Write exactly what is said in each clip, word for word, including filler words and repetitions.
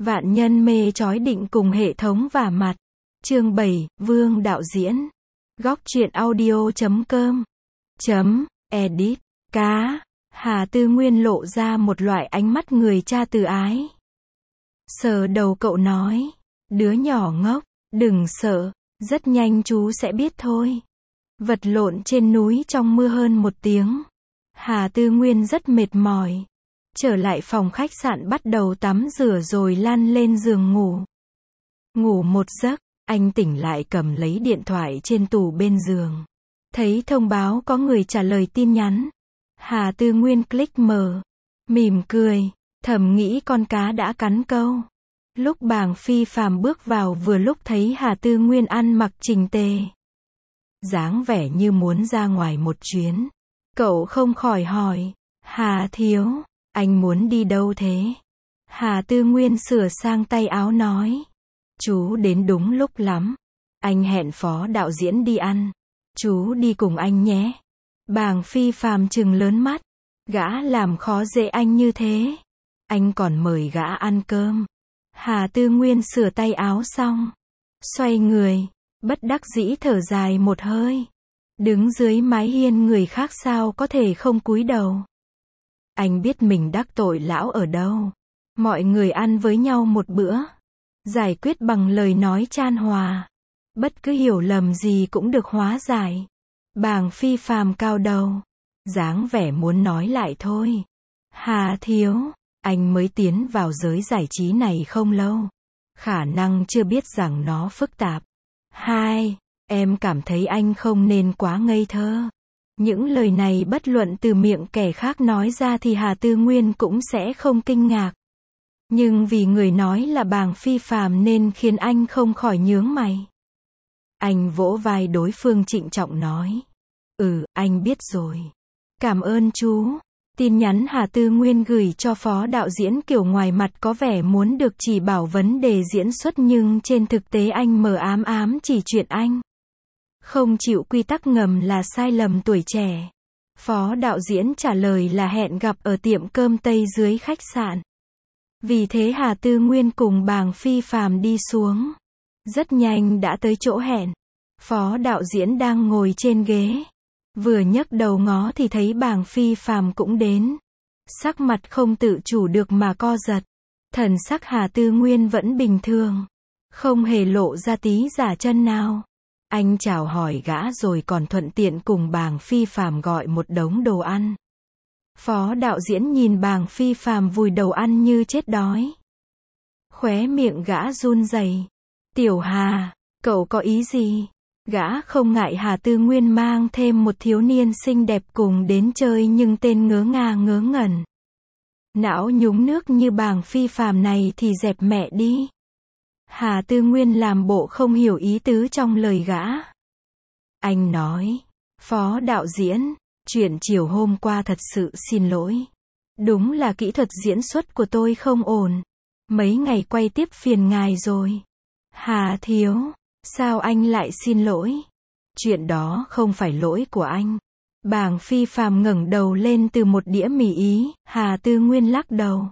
Vạn nhân mê chói định cùng hệ thống vả mặt. Chương bảy, Vương đạo diễn. Góc truyện audio chấm com. Chấm, edit. Cá. Hà Tư Nguyên lộ ra một loại ánh mắt người cha từ ái. Sờ đầu cậu nói. Đứa nhỏ ngốc, đừng sợ, rất nhanh chú sẽ biết thôi. Vật lộn trên núi trong mưa hơn một tiếng. Hà Tư Nguyên rất mệt mỏi. Trở lại phòng khách sạn bắt đầu tắm rửa rồi lăn lên giường ngủ. Ngủ một giấc, anh tỉnh lại cầm lấy điện thoại trên tủ bên giường. Thấy thông báo có người trả lời tin nhắn. Hà Tư Nguyên click mở. Mỉm cười, thầm nghĩ con cá đã cắn câu. Lúc Bàng Phi Phàm bước vào vừa lúc thấy Hà Tư Nguyên ăn mặc chỉnh tề. Dáng vẻ như muốn ra ngoài một chuyến. Cậu không khỏi hỏi. Hà thiếu, anh muốn đi đâu thế? Hà Tư Nguyên sửa sang tay áo nói. Chú đến đúng lúc lắm. Anh hẹn phó đạo diễn đi ăn. Chú đi cùng anh nhé. Bàng Phi Phàm trừng lớn mắt. Gã làm khó dễ anh như thế. Anh còn mời gã ăn cơm. Hà Tư Nguyên sửa tay áo xong. Xoay người. Bất đắc dĩ thở dài một hơi. Đứng dưới mái hiên người khác sao có thể không cúi đầu. Anh biết mình đắc tội lão ở đâu. Mọi người ăn với nhau một bữa. Giải quyết bằng lời nói chan hòa. Bất cứ hiểu lầm gì cũng được hóa giải. Bàng Phi Phàm cao đầu. Dáng vẻ muốn nói lại thôi. Hà thiếu, anh mới tiến vào giới giải trí này không lâu. Khả năng chưa biết rằng nó phức tạp. Hai, em cảm thấy anh không nên quá ngây thơ. Những lời này bất luận từ miệng kẻ khác nói ra thì Hà Tư Nguyên cũng sẽ không kinh ngạc. Nhưng vì người nói là Bàng Phi Phàm nên khiến anh không khỏi nhướng mày. Anh vỗ vai đối phương trịnh trọng nói. Ừ, anh biết rồi. Cảm ơn chú. Tin nhắn Hà Tư Nguyên gửi cho phó đạo diễn kiểu ngoài mặt có vẻ muốn được chỉ bảo vấn đề diễn xuất nhưng trên thực tế anh mờ ám ám chỉ chuyện anh. Không chịu quy tắc ngầm là sai lầm tuổi trẻ. Phó đạo diễn trả lời là hẹn gặp ở tiệm cơm Tây dưới khách sạn. Vì thế Hà Tư Nguyên cùng Bàng Phi Phàm đi xuống. Rất nhanh đã tới chỗ hẹn. Phó đạo diễn đang ngồi trên ghế. Vừa nhấc đầu ngó thì thấy Bàng Phi Phàm cũng đến. Sắc mặt không tự chủ được mà co giật. Thần sắc Hà Tư Nguyên vẫn bình thường. Không hề lộ ra tí giả chân nào. Anh chào hỏi gã rồi còn thuận tiện cùng Bàng Phi Phàm gọi một đống đồ ăn. Phó đạo diễn nhìn Bàng Phi Phàm vùi đầu ăn như chết đói. Khóe miệng gã run rẩy. Tiểu Hà, cậu có ý gì? Gã không ngại Hà Tư Nguyên mang thêm một thiếu niên xinh đẹp cùng đến chơi nhưng tên ngớ ngà ngớ ngẩn. Não nhúng nước như Bàng Phi Phàm này thì dẹp mẹ đi. Hà Tư Nguyên làm bộ không hiểu ý tứ trong lời gã. Anh nói, phó đạo diễn, chuyện chiều hôm qua thật sự xin lỗi. Đúng là kỹ thuật diễn xuất của tôi không ổn. Mấy ngày quay tiếp phiền ngài rồi. Hà thiếu, sao anh lại xin lỗi? Chuyện đó không phải lỗi của anh. Bàng Phi Phàm ngẩng đầu lên từ một đĩa mì ý. Hà Tư Nguyên lắc đầu.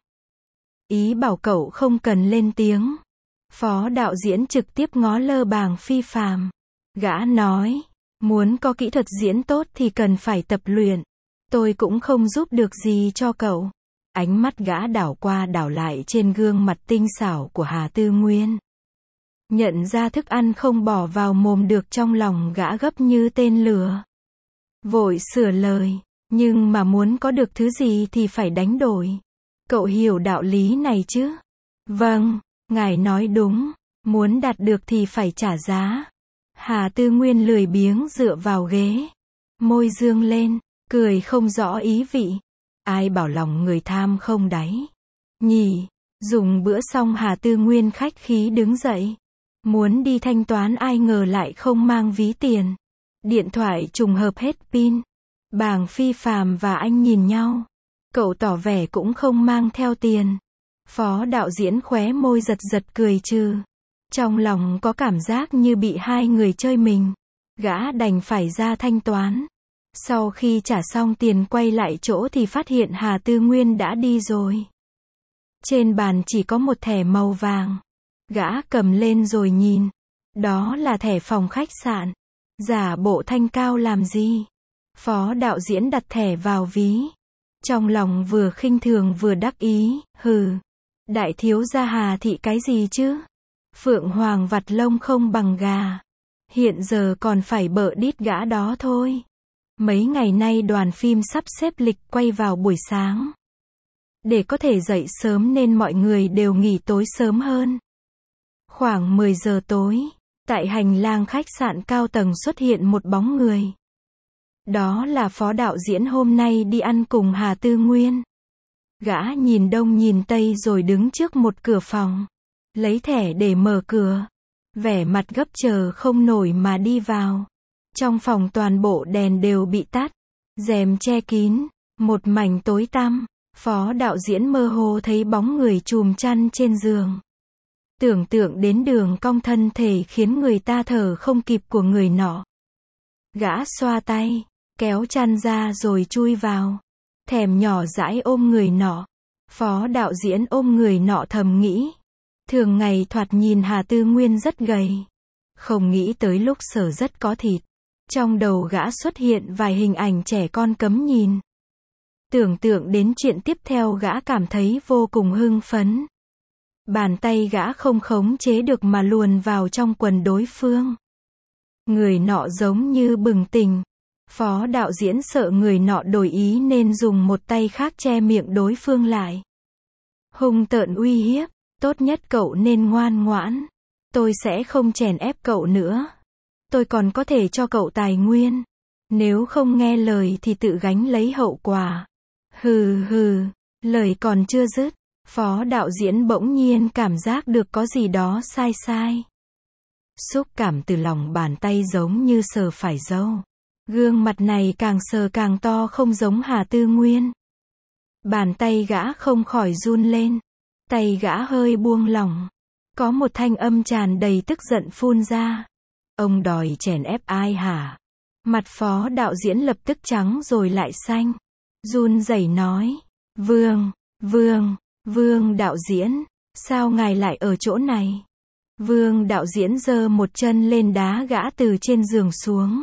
Ý bảo cậu không cần lên tiếng. Phó đạo diễn trực tiếp ngó lơ Bàng Phi Phàm. Gã nói, muốn có kỹ thuật diễn tốt thì cần phải tập luyện. Tôi cũng không giúp được gì cho cậu. Ánh mắt gã đảo qua đảo lại trên gương mặt tinh xảo của Hà Tư Nguyên. Nhận ra thức ăn không bỏ vào mồm được trong lòng gã gấp như tên lửa. Vội sửa lời, nhưng mà muốn có được thứ gì thì phải đánh đổi. Cậu hiểu đạo lý này chứ? Vâng, ngài nói đúng, muốn đạt được thì phải trả giá. Hà Tư Nguyên lười biếng dựa vào ghế. Môi dương lên, cười không rõ ý vị. Ai bảo lòng người tham không đáy. Nhỉ, dùng bữa xong Hà Tư Nguyên khách khí đứng dậy. Muốn đi thanh toán ai ngờ lại không mang ví tiền. Điện thoại trùng hợp hết pin. Bàng Phi Phàm và anh nhìn nhau. Cậu tỏ vẻ cũng không mang theo tiền. Phó đạo diễn khóe môi giật giật cười trừ. Trong lòng có cảm giác như bị hai người chơi mình. Gã đành phải ra thanh toán. Sau khi trả xong tiền quay lại chỗ thì phát hiện Hà Tư Nguyên đã đi rồi. Trên bàn chỉ có một thẻ màu vàng. Gã cầm lên rồi nhìn. Đó là thẻ phòng khách sạn. Giả bộ thanh cao làm gì? Phó đạo diễn đặt thẻ vào ví. Trong lòng vừa khinh thường vừa đắc ý, hừ. Đại thiếu gia Hà Thị cái gì chứ? Phượng Hoàng vặt lông không bằng gà. Hiện giờ còn phải bợ đít gã đó thôi. Mấy ngày nay đoàn phim sắp xếp lịch quay vào buổi sáng. Để có thể dậy sớm nên mọi người đều nghỉ tối sớm hơn. Khoảng mười giờ tối, tại hành lang khách sạn cao tầng xuất hiện một bóng người. Đó là phó đạo diễn hôm nay đi ăn cùng Hà Tư Nguyên. Gã nhìn đông nhìn tây rồi đứng trước một cửa phòng. Lấy thẻ để mở cửa. Vẻ mặt gấp chờ không nổi mà đi vào. Trong phòng toàn bộ đèn đều bị tắt. Rèm che kín. Một mảnh tối tăm. Phó đạo diễn mơ hồ thấy bóng người chùm chăn trên giường. Tưởng tượng đến đường cong thân thể khiến người ta thở không kịp của người nọ. Gã xoa tay. Kéo chăn ra rồi chui vào. Thèm nhỏ dãi ôm người nọ. Phó đạo diễn ôm người nọ thầm nghĩ. Thường ngày thoạt nhìn Hà Tư Nguyên rất gầy. Không nghĩ tới lúc sở rất có thịt. Trong đầu gã xuất hiện vài hình ảnh trẻ con cấm nhìn. Tưởng tượng đến chuyện tiếp theo gã cảm thấy vô cùng hưng phấn. Bàn tay gã không khống chế được mà luồn vào trong quần đối phương. Người nọ giống như bừng tỉnh. Phó đạo diễn sợ người nọ đổi ý nên dùng một tay khác che miệng đối phương lại. Hung tợn uy hiếp, tốt nhất cậu nên ngoan ngoãn. Tôi sẽ không chèn ép cậu nữa. Tôi còn có thể cho cậu tài nguyên. Nếu không nghe lời thì tự gánh lấy hậu quả. Hừ hừ, lời còn chưa dứt. Phó đạo diễn bỗng nhiên cảm giác được có gì đó sai sai. Xúc cảm từ lòng bàn tay giống như sờ phải râu. Gương mặt này càng sờ càng to không giống Hà Tư Nguyên. Bàn tay gã không khỏi run lên. Tay gã hơi buông lỏng. Có một thanh âm tràn đầy tức giận phun ra. Ông đòi chèn ép ai hả? Mặt phó đạo diễn lập tức trắng rồi lại xanh. Run rẩy nói. Vương, Vương, Vương đạo diễn, sao ngài lại ở chỗ này? Vương đạo diễn giơ một chân lên đá gã từ trên giường xuống.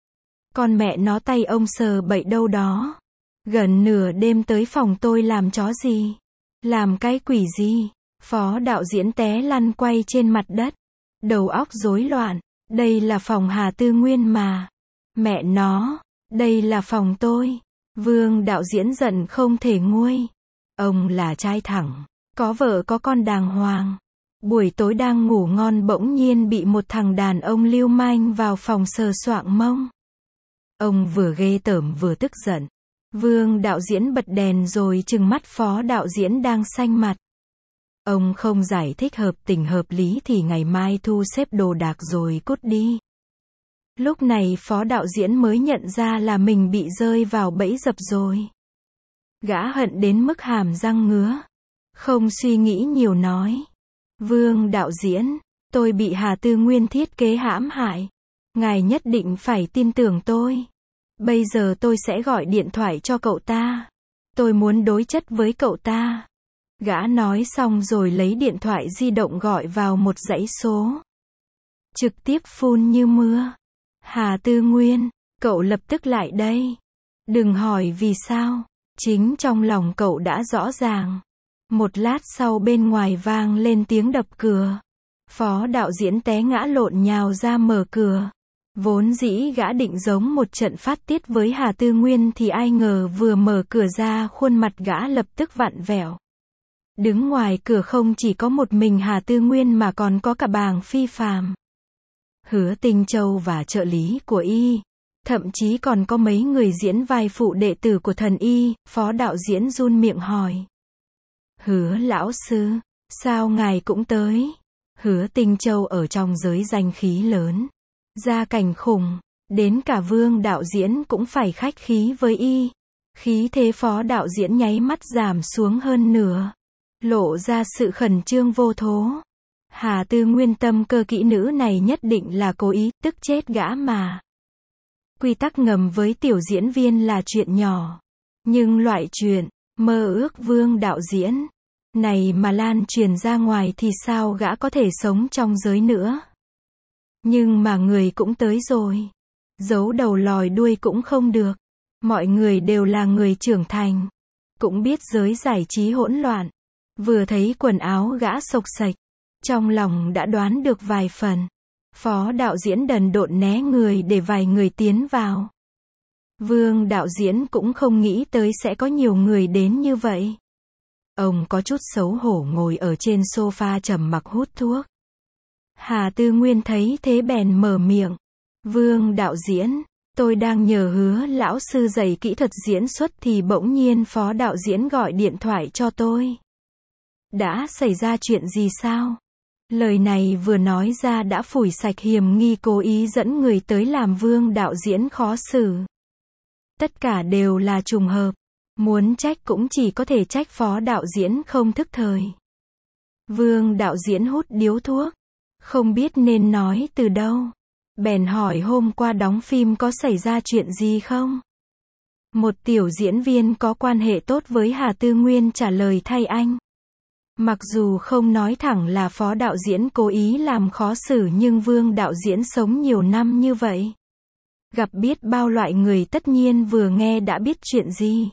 Con mẹ nó tay ông sờ bậy đâu đó. Gần nửa đêm tới phòng tôi làm chó gì? Làm cái quỷ gì? Phó đạo diễn té lăn quay trên mặt đất. Đầu óc rối loạn. Đây là phòng Hà Tư Nguyên mà. Mẹ nó, đây là phòng tôi. Vương đạo diễn giận không thể nguôi. Ông là trai thẳng. Có vợ có con đàng hoàng. Buổi tối đang ngủ ngon bỗng nhiên bị một thằng đàn ông lưu manh vào phòng sờ soạng mông. Ông vừa ghê tởm vừa tức giận. Vương đạo diễn bật đèn rồi trừng mắt phó đạo diễn đang xanh mặt. Ông không giải thích hợp tình hợp lý thì ngày mai thu xếp đồ đạc rồi cút đi. Lúc này phó đạo diễn mới nhận ra là mình bị rơi vào bẫy dập rồi. Gã hận đến mức hàm răng ngứa. Không suy nghĩ nhiều nói. Vương đạo diễn, tôi bị Hà Tư Nguyên thiết kế hãm hại. Ngài nhất định phải tin tưởng tôi. Bây giờ tôi sẽ gọi điện thoại cho cậu ta. Tôi muốn đối chất với cậu ta. Gã nói xong rồi lấy điện thoại di động gọi vào một dãy số. Trực tiếp phun như mưa. Hà Tư Nguyên, cậu lập tức lại đây. Đừng hỏi vì sao. Chính trong lòng cậu đã rõ ràng. Một lát sau bên ngoài vang lên tiếng đập cửa. Phó đạo diễn té ngã lộn nhào ra mở cửa. Vốn dĩ gã định giống một trận phát tiết với Hà Tư Nguyên thì ai ngờ vừa mở cửa ra khuôn mặt gã lập tức vặn vẹo. Đứng ngoài cửa không chỉ có một mình Hà Tư Nguyên mà còn có cả Bàng Phi Phàm, Hứa Tinh Châu và trợ lý của y. Thậm chí còn có mấy người diễn vai phụ đệ tử của thần y. Phó đạo diễn run miệng hỏi. Hứa lão sư, sao ngài cũng tới? Hứa Tinh Châu ở trong giới danh khí lớn. Gia cảnh khủng. Đến cả Vương đạo diễn cũng phải khách khí với y. Khí thế phó đạo diễn nháy mắt giảm xuống hơn nửa. Lộ ra sự khẩn trương vô thố. Hà Tư Nguyên tâm cơ kỹ nữ này nhất định là cố ý, tức chết gã mà. Quy tắc ngầm với tiểu diễn viên là chuyện nhỏ. Nhưng loại chuyện, mơ ước Vương đạo diễn, Này mà lan truyền ra ngoài thì sao gã có thể sống trong giới nữa. Nhưng mà người cũng tới rồi. Giấu đầu lòi đuôi cũng không được. Mọi người đều là người trưởng thành. Cũng biết giới giải trí hỗn loạn. Vừa thấy quần áo gã xộc xệch. Trong lòng đã đoán được vài phần. Phó đạo diễn đần độn né người để vài người tiến vào. Vương đạo diễn cũng không nghĩ tới sẽ có nhiều người đến như vậy. Ông có chút xấu hổ ngồi ở trên sofa trầm mặc hút thuốc. Hà Tư Nguyên thấy thế bèn mở miệng. Vương đạo diễn, tôi đang nhờ Hứa lão sư dạy kỹ thuật diễn xuất thì bỗng nhiên phó đạo diễn gọi điện thoại cho tôi. Đã xảy ra chuyện gì sao? Lời này vừa nói ra đã phủi sạch hiềm nghi cố ý dẫn người tới làm Vương đạo diễn khó xử. Tất cả đều là trùng hợp. Muốn trách cũng chỉ có thể trách phó đạo diễn không thức thời. Vương đạo diễn hút điếu thuốc. Không biết nên nói từ đâu. Bèn hỏi hôm qua đóng phim có xảy ra chuyện gì không? Một tiểu diễn viên có quan hệ tốt với Hà Tư Nguyên trả lời thay anh. Mặc dù không nói thẳng là phó đạo diễn cố ý làm khó xử nhưng Vương đạo diễn sống nhiều năm như vậy. Gặp biết bao loại người tất nhiên vừa nghe đã biết chuyện gì.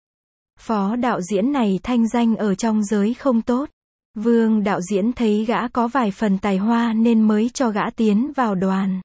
Phó đạo diễn này thanh danh ở trong giới không tốt. Vương đạo diễn thấy gã có vài phần tài hoa nên mới cho gã tiến vào đoàn.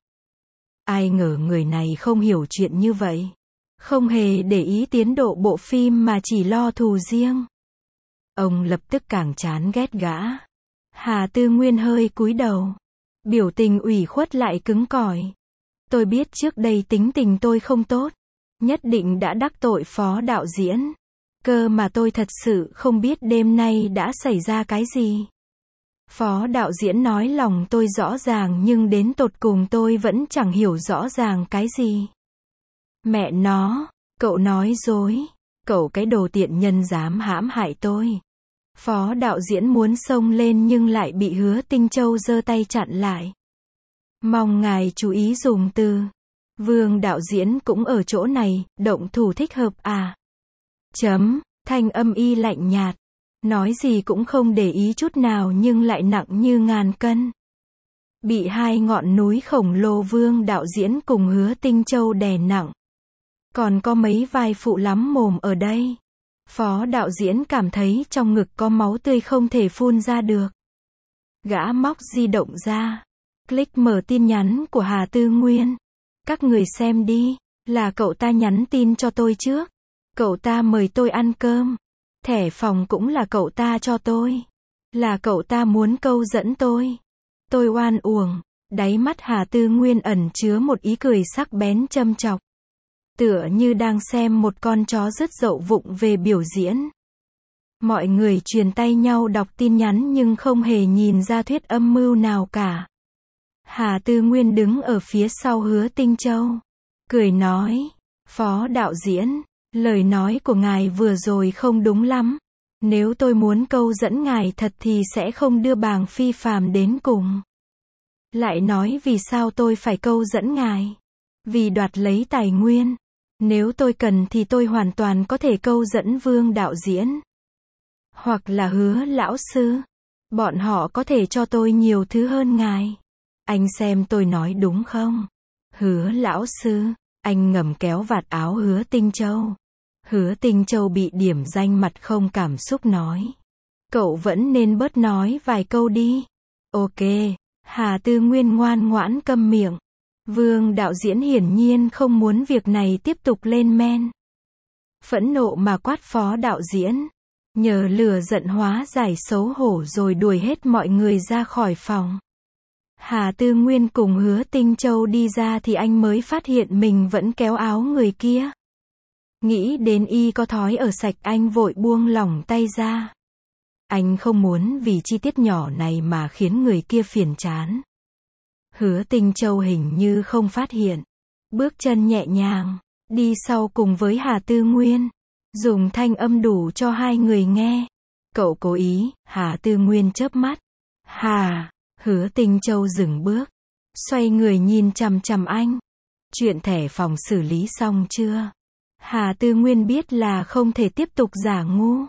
Ai ngờ người này không hiểu chuyện như vậy. Không hề để ý tiến độ bộ phim mà chỉ lo thù riêng. Ông lập tức càng chán ghét gã. Hà Tư Nguyên hơi cúi đầu. Biểu tình ủy khuất lại cứng cỏi. Tôi biết trước đây tính tình tôi không tốt. Nhất định đã đắc tội phó đạo diễn. Cơ mà tôi thật sự không biết đêm nay đã xảy ra cái gì. Phó đạo diễn nói lòng tôi rõ ràng nhưng đến tột cùng tôi vẫn chẳng hiểu rõ ràng cái gì. Mẹ nó, cậu nói dối. Cậu cái đồ tiện nhân dám hãm hại tôi. Phó đạo diễn muốn xông lên nhưng lại bị Hứa Tinh Châu giơ tay chặn lại. Mong ngài chú ý dùng từ. Vương đạo diễn cũng ở chỗ này, động thủ thích hợp à? Chấm, thanh âm y lạnh nhạt. Nói gì cũng không để ý chút nào nhưng lại nặng như ngàn cân. Bị hai ngọn núi khổng lồ Vương đạo diễn cùng Hứa Tinh Châu đè nặng. Còn có mấy vai phụ lắm mồm ở đây. Phó đạo diễn cảm thấy trong ngực có máu tươi không thể phun ra được. Gã móc di động ra. Click mở tin nhắn của Hà Tư Nguyên. Các người xem đi. Là cậu ta nhắn tin cho tôi trước. Cậu ta mời tôi ăn cơm. Thẻ phòng cũng là cậu ta cho tôi. Là cậu ta muốn câu dẫn tôi. Tôi oan uổng. Đáy mắt Hà Tư Nguyên ẩn chứa một ý cười sắc bén châm chọc. Tựa như đang xem một con chó rứt dậu vụng về biểu diễn. Mọi người truyền tay nhau đọc tin nhắn nhưng không hề nhìn ra thuyết âm mưu nào cả. Hà Tư Nguyên đứng ở phía sau Hứa Tinh Châu. Cười nói. Phó đạo diễn, lời nói của ngài vừa rồi không đúng lắm. Nếu tôi muốn câu dẫn ngài thật thì sẽ không đưa Bàng Phi Phàm đến cùng. Lại nói vì sao tôi phải câu dẫn ngài? Vì đoạt lấy tài nguyên. Nếu tôi cần thì tôi hoàn toàn có thể câu dẫn Vương đạo diễn. Hoặc là Hứa lão sư. Bọn họ có thể cho tôi nhiều thứ hơn ngài. Anh xem tôi nói đúng không? Hứa lão sư. Anh ngầm kéo vạt áo Hứa Tinh Châu. Hứa Tinh Châu bị điểm danh mặt không cảm xúc nói. Cậu vẫn nên bớt nói vài câu đi. Ok. Hà Tư Nguyên ngoan ngoãn câm miệng. Vương đạo diễn hiển nhiên không muốn việc này tiếp tục lên men. Phẫn nộ mà quát phó đạo diễn. Nhờ lửa giận hóa giải xấu hổ rồi đuổi hết mọi người ra khỏi phòng. Hà Tư Nguyên cùng Hứa Tinh Châu đi ra thì anh mới phát hiện mình vẫn kéo áo người kia. Nghĩ đến y có thói ở sạch anh vội buông lỏng tay ra. Anh không muốn vì chi tiết nhỏ này mà khiến người kia phiền chán. Hứa Tinh Châu hình như không phát hiện. Bước chân nhẹ nhàng, đi sau cùng với Hà Tư Nguyên. Dùng thanh âm đủ cho hai người nghe. Cậu cố ý, Hà Tư Nguyên chớp mắt. Hà, Hứa Tinh Châu dừng bước. Xoay người nhìn chằm chằm anh. Chuyện thẻ phòng xử lý xong chưa? Hà Tư Nguyên biết là không thể tiếp tục giả ngu.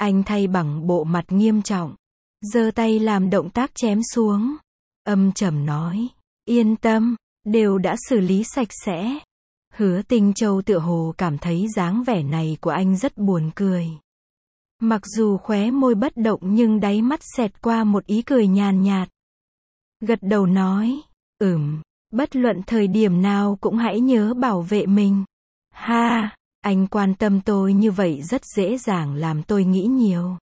Anh thay bằng bộ mặt nghiêm trọng, giơ tay làm động tác chém xuống, âm trầm nói, yên tâm, đều đã xử lý sạch sẽ. Hứa Tinh Châu tựa hồ cảm thấy dáng vẻ này của anh rất buồn cười. Mặc dù khóe môi bất động nhưng đáy mắt xẹt qua một ý cười nhàn nhạt. Gật đầu nói, ừm, bất luận thời điểm nào cũng hãy nhớ bảo vệ mình. Ha, anh quan tâm tôi như vậy rất dễ dàng làm tôi nghĩ nhiều.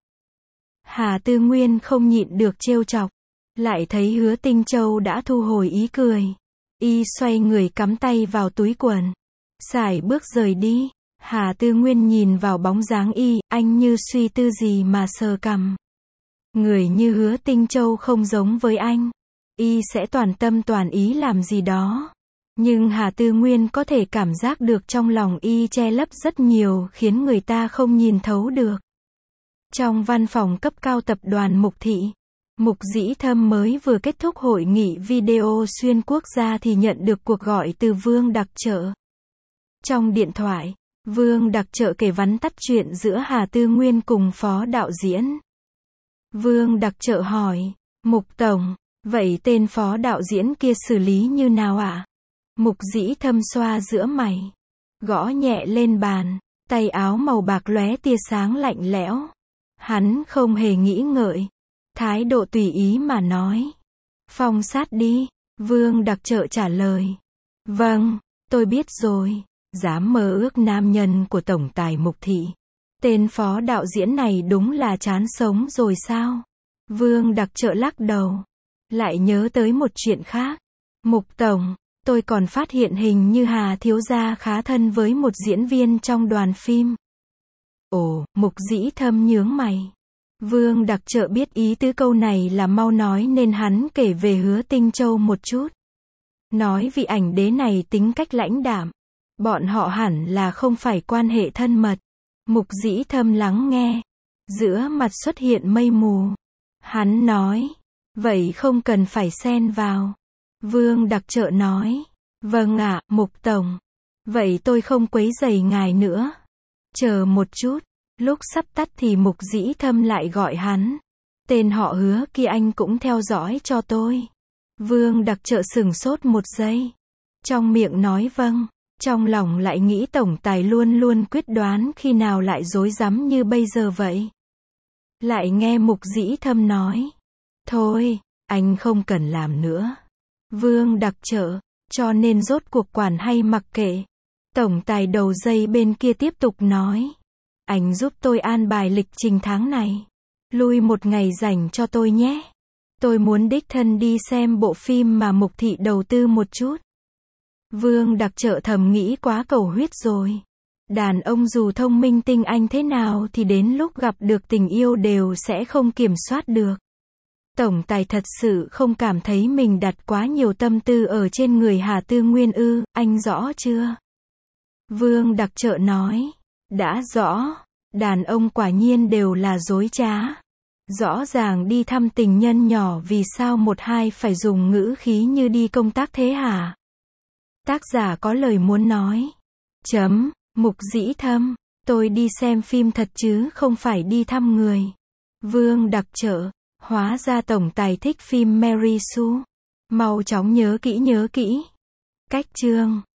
Hà Tư Nguyên không nhịn được trêu chọc, lại thấy Hứa Tinh Châu đã thu hồi ý cười. Y xoay người cắm tay vào túi quần, sải bước rời đi. Hà Tư Nguyên nhìn vào bóng dáng y, anh như suy tư gì mà sờ cằm. Người như Hứa Tinh Châu không giống với anh. Y sẽ toàn tâm toàn ý làm gì đó. Nhưng Hà Tư Nguyên có thể cảm giác được trong lòng y che lấp rất nhiều khiến người ta không nhìn thấu được. Trong văn phòng cấp cao tập đoàn Mục Thị, Mục Dĩ Thâm mới vừa kết thúc hội nghị video xuyên quốc gia thì nhận được cuộc gọi từ Vương Đặc Trợ. Trong điện thoại, Vương Đặc Trợ kể vắn tắt chuyện giữa Hà Tư Nguyên cùng phó đạo diễn. Vương Đặc Trợ hỏi, Mục Tổng, vậy tên phó đạo diễn kia xử lý như nào ạ? À? Mục Dĩ Thâm xoa giữa mày, gõ nhẹ lên bàn, tay áo màu bạc lóe tia sáng lạnh lẽo. Hắn không hề nghĩ ngợi, thái độ tùy ý mà nói. Phong sát đi, Vương Đặc Trợ trả lời. Vâng, tôi biết rồi. Dám mơ ước nam nhân của tổng tài Mục Thị. Tên phó đạo diễn này đúng là chán sống rồi sao? Vương Đặc Trợ lắc đầu. Lại nhớ tới một chuyện khác. Mục Tổng, tôi còn phát hiện hình như Hà thiếu gia khá thân với một diễn viên trong đoàn phim. Ồ, Mục Dĩ Thâm nhướng mày. Vương Đặc Trợ biết ý tứ câu này là mau nói nên hắn kể về Hứa Tinh Châu một chút. Nói vị ảnh đế này tính cách lãnh đạm. Bọn họ hẳn là không phải quan hệ thân mật. Mục Dĩ Thâm lắng nghe. Giữa mặt xuất hiện mây mù. Hắn nói. Vậy không cần phải xen vào. Vương Đặc Trợ nói. Vâng ạ, Mục Tổng. Vậy tôi không quấy rầy ngài nữa. Chờ một chút. Lúc sắp tắt thì Mục Dĩ Thâm lại gọi hắn. Tên họ Hứa kia anh cũng theo dõi cho tôi. Vương Đặc Trợ sửng sốt một giây. Trong miệng nói vâng. Trong lòng lại nghĩ tổng tài luôn luôn quyết đoán khi nào lại rối rắm như bây giờ vậy. Lại nghe Mục Dĩ Thâm nói. Thôi, anh không cần làm nữa. Vương Đặc Trợ, cho nên rốt cuộc quản hay mặc kệ. Tổng tài đầu dây bên kia tiếp tục nói. Anh giúp tôi an bài lịch trình tháng này. Lui một ngày dành cho tôi nhé. Tôi muốn đích thân đi xem bộ phim mà Mục Thị đầu tư một chút. Vương Đặc Trợ thầm nghĩ quá cầu huyết rồi. Đàn ông dù thông minh tinh anh thế nào thì đến lúc gặp được tình yêu đều sẽ không kiểm soát được. Tổng tài thật sự không cảm thấy mình đặt quá nhiều tâm tư ở trên người Hà Tư Nguyên ư, anh rõ chưa? Vương Đặc Trợ nói. Đã rõ. Đàn ông quả nhiên đều là dối trá. Rõ ràng đi thăm tình nhân nhỏ vì sao một hai phải dùng ngữ khí như đi công tác thế hả? Tác giả có lời muốn nói. Chấm, Mục Dĩ Thâm, tôi đi xem phim thật chứ không phải đi thăm người. Vương Đặc Trợ, hóa ra tổng tài thích phim Mary Sue. Mau chóng nhớ kỹ nhớ kỹ. Cách chương.